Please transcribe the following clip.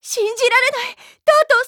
信じられない。とうと